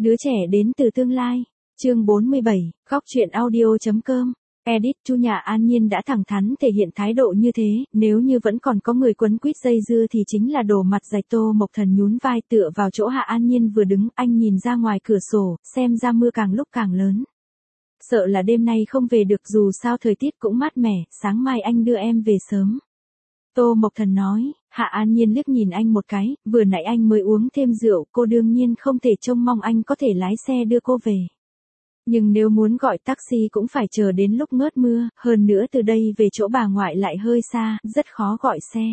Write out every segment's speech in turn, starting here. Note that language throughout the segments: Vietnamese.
Đứa trẻ đến từ tương lai. Chương 47, góc truyện audio.com. Edit. Chu nhà An Nhiên đã thẳng thắn thể hiện thái độ như thế, nếu như vẫn còn có người quấn quýt dây dưa thì chính là đổ mặt dày. Tô Mộc Thần nhún vai tựa vào chỗ Hạ An Nhiên vừa đứng, anh nhìn ra ngoài cửa sổ, xem ra mưa càng lúc càng lớn. Sợ là đêm nay không về được, dù sao thời tiết cũng mát mẻ, sáng mai anh đưa em về sớm. Tô Mộc Thần nói. Hạ An Nhiên liếc nhìn anh một cái, vừa nãy anh mới uống thêm rượu, cô đương nhiên không thể trông mong anh có thể lái xe đưa cô về. Nhưng nếu muốn gọi taxi cũng phải chờ đến lúc ngớt mưa, hơn nữa từ đây về chỗ bà ngoại lại hơi xa, rất khó gọi xe.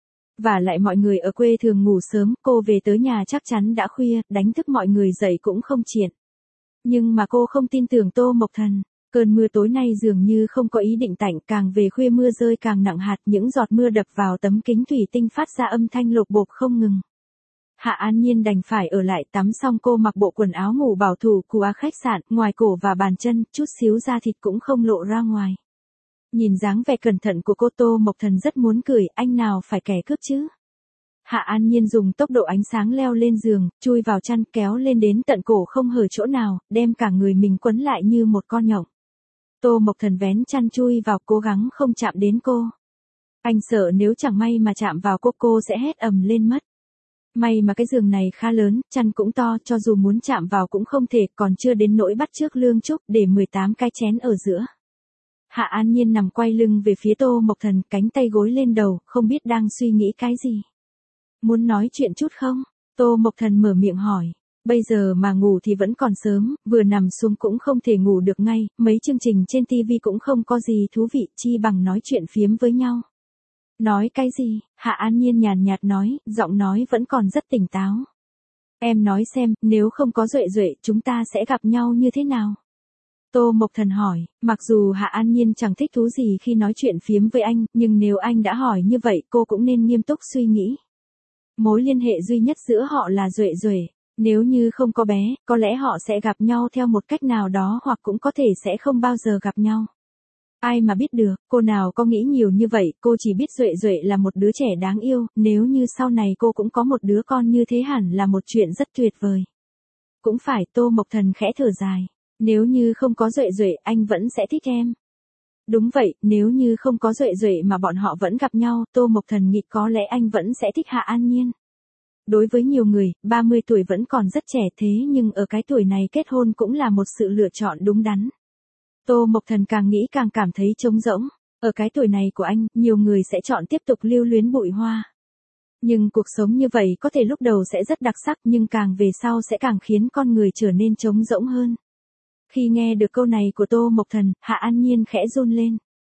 Và lại mọi người ở quê thường ngủ sớm, cô về tới nhà chắc chắn đã khuya, đánh thức mọi người dậy cũng không tiện. Nhưng mà cô không tin tưởng Tô Mộc Thần. Cơn mưa tối nay dường như không có ý định tạnh, càng về khuya mưa rơi càng nặng hạt, những giọt mưa đập vào tấm kính thủy tinh phát ra âm thanh lộp bộp không ngừng. Hạ An Nhiên đành phải ở lại tắm xong cô mặc bộ quần áo ngủ bảo thủ của khách sạn, ngoài cổ và bàn chân, chút xíu da thịt cũng không lộ ra ngoài. Nhìn dáng vẻ cẩn thận của cô, Tô Mộc Thần rất muốn cười, anh nào phải kẻ cướp chứ. Hạ An Nhiên dùng tốc độ ánh sáng leo lên giường, chui vào chăn kéo lên đến tận cổ không hở chỗ nào, đem cả người mình quấn lại như một con nhộng. Tô Mộc Thần vén chăn chui vào, cố gắng không chạm đến cô. Anh sợ nếu chẳng may mà chạm vào cô sẽ hét ầm lên mất. May mà cái giường này khá lớn, chăn cũng to, cho dù muốn chạm vào cũng không thể, còn chưa đến nỗi bắt chước Lương Trúc để 18 cái chén ở giữa. Hạ An Nhiên nằm quay lưng về phía Tô Mộc Thần, cánh tay gối lên đầu, không biết đang suy nghĩ cái gì. Muốn nói chuyện chút không? Tô Mộc Thần mở miệng hỏi. Bây giờ mà ngủ thì vẫn còn sớm, vừa nằm xuống cũng không thể ngủ được ngay, mấy chương trình trên TV cũng không có gì thú vị, chi bằng nói chuyện phiếm với nhau. Nói cái gì? Hạ An Nhiên nhàn nhạt nói, giọng nói vẫn còn rất tỉnh táo. Em nói xem, nếu không có Duệ Duệ, chúng ta sẽ gặp nhau như thế nào? Tô Mộc Thần hỏi, mặc dù Hạ An Nhiên chẳng thích thú gì khi nói chuyện phiếm với anh, nhưng nếu anh đã hỏi như vậy cô cũng nên nghiêm túc suy nghĩ. Mối liên hệ duy nhất giữa họ là Duệ Duệ. Nếu như không có bé, có lẽ họ sẽ gặp nhau theo một cách nào đó hoặc cũng có thể sẽ không bao giờ gặp nhau. Ai mà biết được, cô nào có nghĩ nhiều như vậy, cô chỉ biết Duệ Duệ là một đứa trẻ đáng yêu, nếu như sau này cô cũng có một đứa con như thế hẳn là một chuyện rất tuyệt vời. Cũng phải, Tô Mộc Thần khẽ thở dài. Nếu như không có Duệ Duệ, anh vẫn sẽ thích em. Đúng vậy, nếu như không có Duệ Duệ mà bọn họ vẫn gặp nhau, Tô Mộc Thần nghĩ có lẽ anh vẫn sẽ thích Hạ An Nhiên. Đối với nhiều người, 30 tuổi vẫn còn rất trẻ, thế nhưng ở cái tuổi này kết hôn cũng là một sự lựa chọn đúng đắn. Tô Mộc Thần càng nghĩ càng cảm thấy trống rỗng. Ở cái tuổi này của anh, nhiều người sẽ chọn tiếp tục lưu luyến bụi hoa. Nhưng cuộc sống như vậy có thể lúc đầu sẽ rất đặc sắc, nhưng càng về sau sẽ càng khiến con người trở nên trống rỗng hơn. Khi nghe được câu này của Tô Mộc Thần, Hạ An Nhiên khẽ run lên.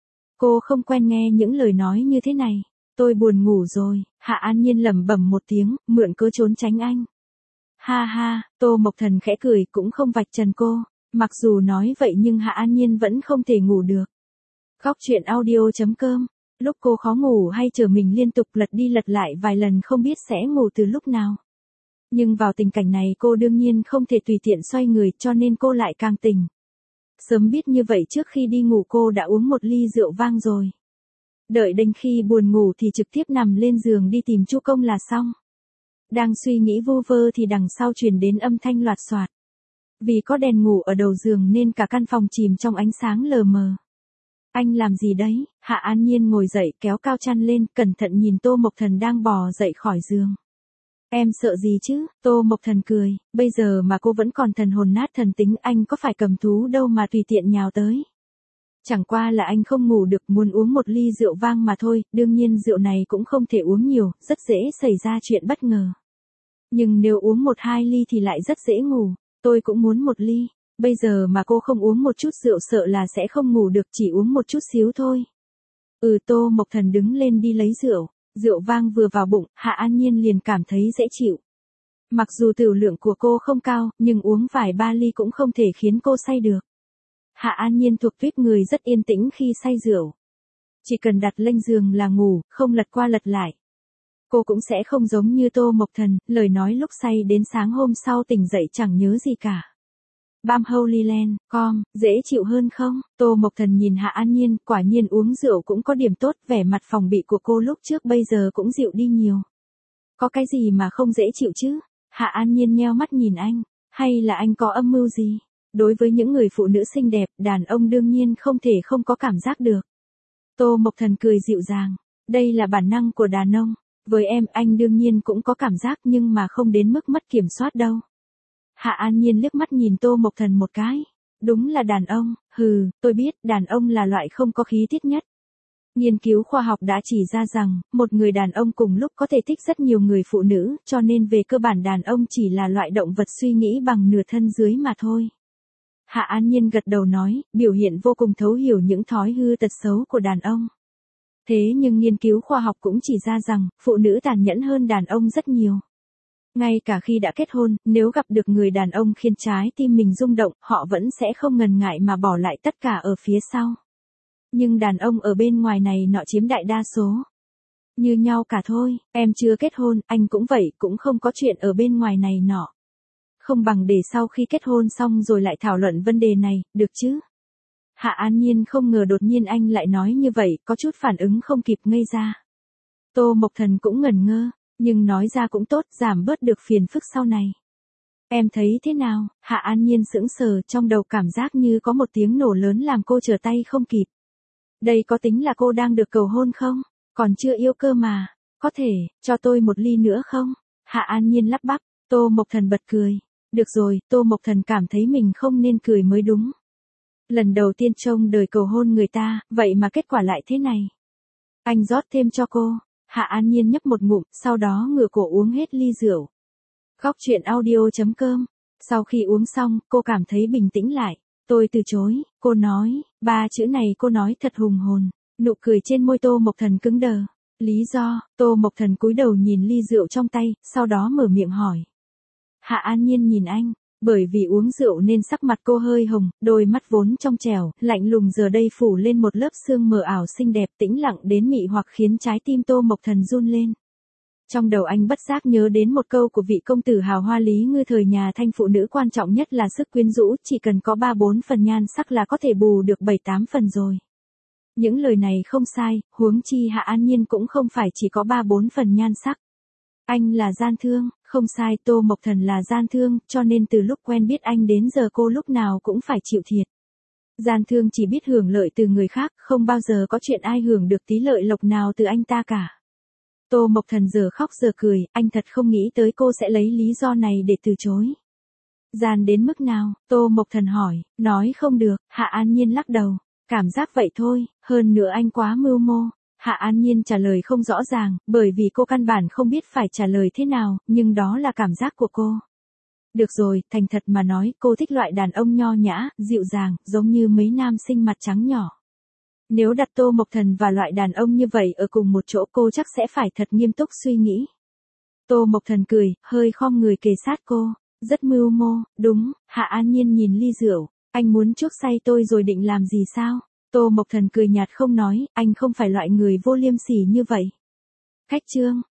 Cô không quen nghe những lời nói như thế này. Tôi buồn ngủ rồi. Hạ An Nhiên lẩm bẩm một tiếng, mượn cớ trốn tránh anh. Ha ha, Tô Mộc Thần khẽ cười, cũng không vạch trần cô. Mặc dù nói vậy nhưng Hạ An Nhiên vẫn không thể ngủ được. Góc truyện audio.com. Lúc cô khó ngủ hay chờ mình liên tục lật đi lật lại vài lần không biết sẽ ngủ từ lúc nào. Nhưng vào tình cảnh này cô đương nhiên không thể tùy tiện xoay người, cho nên cô lại càng tỉnh. Sớm biết như vậy trước khi đi ngủ cô đã uống một ly rượu vang rồi. Đợi đến khi buồn ngủ thì trực tiếp nằm lên giường đi tìm Chu Công là xong. Đang suy nghĩ vu vơ thì đằng sau truyền đến âm thanh loạt soạt. Vì có đèn ngủ ở đầu giường nên cả căn phòng chìm trong ánh sáng lờ mờ. Anh làm gì đấy? Hạ An Nhiên ngồi dậy kéo cao chăn lên, cẩn thận nhìn Tô Mộc Thần đang bò dậy khỏi giường. Em sợ gì chứ? Tô Mộc Thần cười, bây giờ mà cô vẫn còn thần hồn nát thần tính, anh có phải cầm thú đâu mà tùy tiện nhào tới. Chẳng qua là anh không ngủ được, muốn uống một ly rượu vang mà thôi, đương nhiên rượu này cũng không thể uống nhiều, rất dễ xảy ra chuyện bất ngờ. Nhưng nếu uống 1-2 ly thì lại rất dễ ngủ, tôi cũng muốn một ly, bây giờ mà cô không uống một chút rượu sợ là sẽ không ngủ được, chỉ uống một chút xíu thôi. Tô Mộc Thần đứng lên đi lấy rượu, rượu vang vừa vào bụng, Hạ An Nhiên liền cảm thấy dễ chịu. Mặc dù tửu lượng của cô không cao, nhưng uống vài 3 ly cũng không thể khiến cô say được. Hạ An Nhiên thuộc tuýp người rất yên tĩnh khi say rượu. Chỉ cần đặt lên giường là ngủ, không lật qua lật lại. Cô cũng sẽ không giống như Tô Mộc Thần, lời nói lúc say đến sáng hôm sau tỉnh dậy chẳng nhớ gì cả. Bam Holy Land, dễ chịu hơn không? Tô Mộc Thần nhìn Hạ An Nhiên, quả nhiên uống rượu cũng có điểm tốt, vẻ mặt phòng bị của cô lúc trước bây giờ cũng dịu đi nhiều. Có cái gì mà không dễ chịu chứ? Hạ An Nhiên nheo mắt nhìn anh. Hay là anh có âm mưu gì? Đối với những người phụ nữ xinh đẹp, đàn ông đương nhiên không thể không có cảm giác được. Tô Mộc Thần cười dịu dàng. Đây là bản năng của đàn ông. Với em, anh đương nhiên cũng có cảm giác nhưng mà không đến mức mất kiểm soát đâu. Hạ An Nhiên liếc mắt nhìn Tô Mộc Thần một cái. Đúng là đàn ông, tôi biết, đàn ông là loại không có khí tiết nhất. Nghiên cứu khoa học đã chỉ ra rằng, một người đàn ông cùng lúc có thể thích rất nhiều người phụ nữ, cho nên về cơ bản đàn ông chỉ là loại động vật suy nghĩ bằng nửa thân dưới mà thôi. Hạ An Nhiên gật đầu nói, biểu hiện vô cùng thấu hiểu những thói hư tật xấu của đàn ông. Thế nhưng nghiên cứu khoa học cũng chỉ ra rằng, phụ nữ tàn nhẫn hơn đàn ông rất nhiều. Ngay cả khi đã kết hôn, nếu gặp được người đàn ông khiến trái tim mình rung động, họ vẫn sẽ không ngần ngại mà bỏ lại tất cả ở phía sau. Nhưng đàn ông ở bên ngoài này nọ chiếm đại đa số. Như nhau cả thôi, em chưa kết hôn, anh cũng vậy, cũng không có chuyện ở bên ngoài này nọ. Không bằng để sau khi kết hôn xong rồi lại thảo luận vấn đề này, được chứ? Hạ An Nhiên không ngờ đột nhiên anh lại nói như vậy, có chút phản ứng không kịp ngây ra. Tô Mộc Thần cũng ngẩn ngơ, nhưng nói ra cũng tốt, giảm bớt được phiền phức sau này. Em thấy thế nào? Hạ An Nhiên sững sờ, trong đầu cảm giác như có một tiếng nổ lớn làm cô trở tay không kịp. Đây có tính là cô đang được cầu hôn không? Còn chưa yêu cơ mà. Có thể, cho tôi một ly nữa không? Hạ An Nhiên lắp bắp. Tô Mộc Thần bật cười. Được rồi, Tô Mộc Thần cảm thấy mình không nên cười mới đúng. Lần đầu tiên trông đời cầu hôn người ta, vậy mà kết quả lại thế này. Anh rót thêm cho cô. Hạ An Nhiên nhấp một ngụm, sau đó ngửa cổ uống hết ly rượu. Góc truyện audio.com. Sau khi uống xong, cô cảm thấy bình tĩnh lại. Tôi từ chối, cô nói, 3 chữ này cô nói thật hùng hồn. Nụ cười trên môi Tô Mộc Thần cứng đờ. Lý do? Tô Mộc Thần cúi đầu nhìn ly rượu trong tay, sau đó mở miệng hỏi. Hạ An Nhiên nhìn anh, bởi vì uống rượu nên sắc mặt cô hơi hồng, đôi mắt vốn trong trẻo, lạnh lùng giờ đây phủ lên một lớp sương mờ ảo xinh đẹp tĩnh lặng đến mị hoặc khiến trái tim Tô Mộc Thần run lên. Trong đầu anh bất giác nhớ đến một câu của vị công tử hào hoa Lý Ngư thời nhà Thanh, phụ nữ quan trọng nhất là sức quyến rũ, chỉ cần có 3-4 phần nhan sắc là có thể bù được 7-8 phần rồi. Những lời này không sai, huống chi Hạ An Nhiên cũng không phải chỉ có 3-4 phần nhan sắc. Anh là gian thương, không sai, Tô Mộc Thần là gian thương, cho nên từ lúc quen biết anh đến giờ cô lúc nào cũng phải chịu thiệt. Gian thương chỉ biết hưởng lợi từ người khác, không bao giờ có chuyện ai hưởng được tí lợi lộc nào từ anh ta cả. Tô Mộc Thần giờ khóc giờ cười, anh thật không nghĩ tới cô sẽ lấy lý do này để từ chối. Gian đến mức nào? Tô Mộc Thần hỏi, nói không được, Hạ An Nhiên lắc đầu. Cảm giác vậy thôi, hơn nữa anh quá mưu mô. Hạ An Nhiên trả lời không rõ ràng, bởi vì cô căn bản không biết phải trả lời thế nào, nhưng đó là cảm giác của cô. Được rồi, thành thật mà nói, cô thích loại đàn ông nho nhã, dịu dàng, giống như mấy nam sinh mặt trắng nhỏ. Nếu đặt Tô Mộc Thần và loại đàn ông như vậy ở cùng một chỗ cô chắc sẽ phải thật nghiêm túc suy nghĩ. Tô Mộc Thần cười, hơi khom người kề sát cô. Rất mưu mô, đúng, Hạ An Nhiên nhìn ly rượu. Anh muốn chuốc say tôi rồi định làm gì sao? Tô Mộc Thần cười nhạt không nói, anh không phải loại người vô liêm sỉ như vậy. Khách trương,